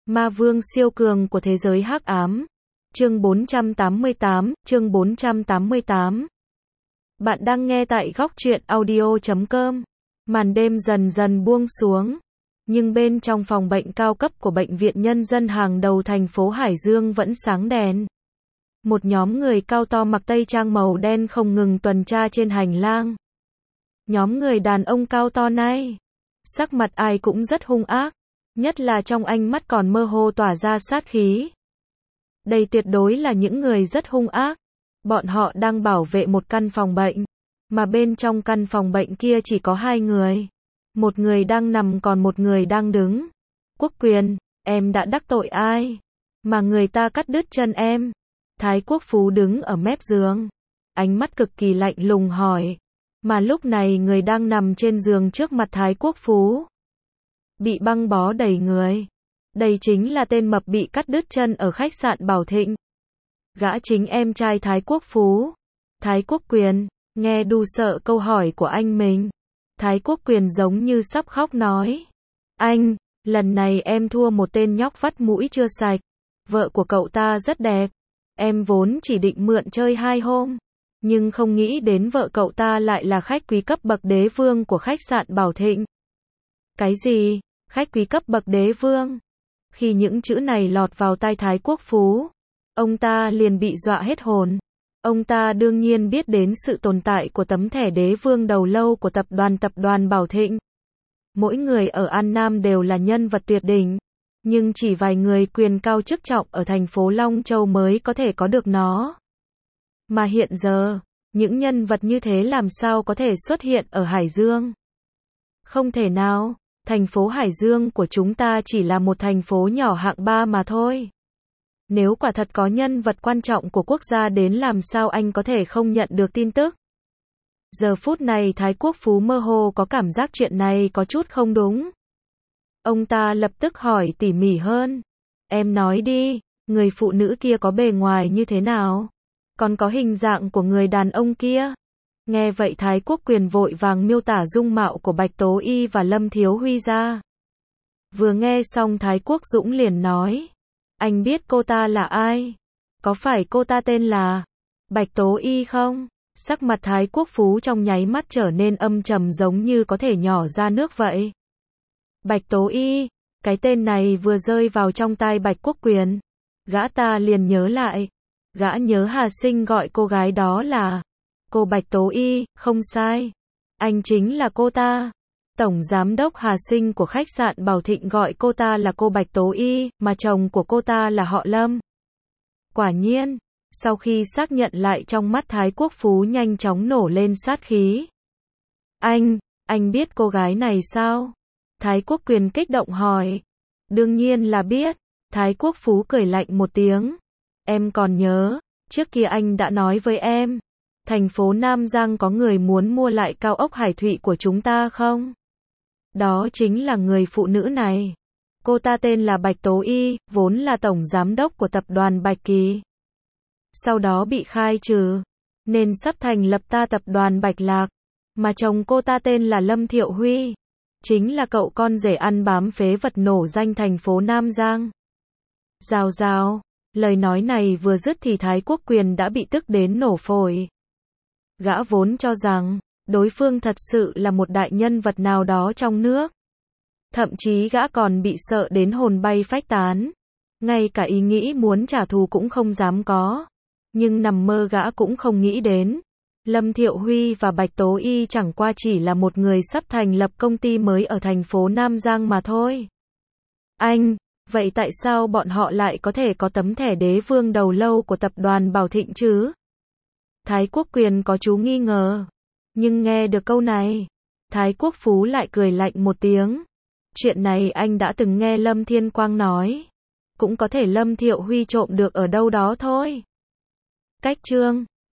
Ma vương siêu cường của thế giới hắc ám. Chương 488. Bạn đang nghe tại góc truyện audio.com. Màn đêm dần dần buông xuống, nhưng bên trong phòng bệnh cao cấp của Bệnh viện Nhân dân hàng đầu thành phố Hải Dương vẫn sáng đèn. Một nhóm người cao to mặc tây trang màu đen không ngừng tuần tra trên hành lang. Nhóm người đàn ông cao to này, sắc mặt ai cũng rất hung ác, nhất là trong ánh mắt còn mơ hồ tỏa ra sát khí. Đây tuyệt đối là những người rất hung ác. Bọn họ đang bảo vệ một căn phòng bệnh, mà bên trong căn phòng bệnh kia chỉ có hai người. Một người đang nằm còn một người đang đứng. Quốc Quyền, em đã đắc tội ai mà người ta cắt đứt chân em? Thái Quốc Phú đứng ở mép giường, ánh mắt cực kỳ lạnh lùng hỏi. Mà lúc này người đang nằm trên giường trước mặt Thái Quốc Phú bị băng bó đầy người. Đây chính là tên mập bị cắt đứt chân ở khách sạn Bảo Thịnh. Gã chính em trai Thái Quốc Phú. Thái Quốc Quyền, nghe đù sợ câu hỏi của anh mình. Thái Quốc Quyền giống như sắp khóc nói. Anh, lần này em thua một tên nhóc vắt mũi chưa sạch. Vợ của cậu ta rất đẹp. Em vốn chỉ định mượn chơi 2 hôm. Nhưng không nghĩ đến vợ cậu ta lại là khách quý cấp bậc đế vương của khách sạn Bảo Thịnh. Cái gì? Khách quý cấp bậc đế vương? Khi những chữ này lọt vào tai Thái Quốc Phú, ông ta liền bị dọa hết hồn. Ông ta đương nhiên biết đến sự tồn tại của tấm thẻ đế vương đầu lâu của tập đoàn Bảo Thịnh. Mỗi người ở An Nam đều là nhân vật tuyệt đỉnh, nhưng chỉ vài người quyền cao chức trọng ở thành phố Long Châu mới có thể có được nó. Mà hiện giờ, những nhân vật như thế làm sao có thể xuất hiện ở Hải Dương? Không thể nào, thành phố Hải Dương của chúng ta chỉ là một thành phố nhỏ hạng 3 mà thôi. Nếu quả thật có nhân vật quan trọng của quốc gia đến làm sao anh có thể không nhận được tin tức? Giờ phút này Thái Quốc Phú mơ hồ có cảm giác chuyện này có chút không đúng. Ông ta lập tức hỏi tỉ mỉ hơn. Em nói đi, người phụ nữ kia có bề ngoài như thế nào? Còn có hình dạng của người đàn ông kia? Nghe vậy Thái Quốc Quyền vội vàng miêu tả dung mạo của Bạch Tố Y và Lâm Thiếu Huy ra. Vừa nghe xong Thái Quốc Dũng liền nói. Anh biết cô ta là ai? Có phải cô ta tên là Bạch Tố Y không? Sắc mặt Thái Quốc Phú trong nháy mắt trở nên âm trầm giống như có thể nhỏ ra nước vậy. Bạch Tố Y, cái tên này vừa rơi vào trong tai Bạch Quốc Quyền. Gã ta liền nhớ lại. Gã nhớ Hà Sinh gọi cô gái đó là cô Bạch Tố Y, không sai. Anh chính là cô ta. Tổng giám đốc Hà Sinh của khách sạn Bảo Thịnh gọi cô ta là cô Bạch Tố Y, mà chồng của cô ta là họ Lâm. Quả nhiên, sau khi xác nhận lại trong mắt Thái Quốc Phú nhanh chóng nổ lên sát khí. Anh biết cô gái này sao? Thái Quốc Quyền kích động hỏi. Đương nhiên là biết. Thái Quốc Phú cười lạnh một tiếng. Em còn nhớ, trước kia anh đã nói với em, thành phố Nam Giang có người muốn mua lại cao ốc Hải Thụy của chúng ta không? Đó chính là người phụ nữ này. Cô ta tên là Bạch Tố Y, vốn là tổng giám đốc của tập đoàn Bạch Kỳ. Sau đó bị khai trừ, nên sắp thành lập tập đoàn Bạch Lạc. Mà chồng cô ta tên là Lâm Thiệu Huy, chính là cậu con rể ăn bám phế vật nổ danh thành phố Nam Giang. Rào rào, lời nói này vừa dứt thì Thái Quốc Quyền đã bị tức đến nổ phổi. Gã vốn cho rằng đối phương thật sự là một đại nhân vật nào đó trong nước. Thậm chí gã còn bị sợ đến hồn bay phách tán. Ngay cả ý nghĩ muốn trả thù cũng không dám có. Nhưng nằm mơ gã cũng không nghĩ đến. Lâm Thiệu Huy và Bạch Tố Y chẳng qua chỉ là một người sắp thành lập công ty mới ở thành phố Nam Giang mà thôi. Vậy tại sao bọn họ lại có thể có tấm thẻ đế vương đầu lâu của tập đoàn Bảo Thịnh chứ? Thái Quốc Quyền có chú nghi ngờ. Nhưng nghe được câu này, Thái Quốc Phú lại cười lạnh một tiếng. Chuyện này anh đã từng nghe Lâm Thiên Quang nói. Cũng có thể Lâm Thiệu Huy trộm được ở đâu đó thôi. Cách chương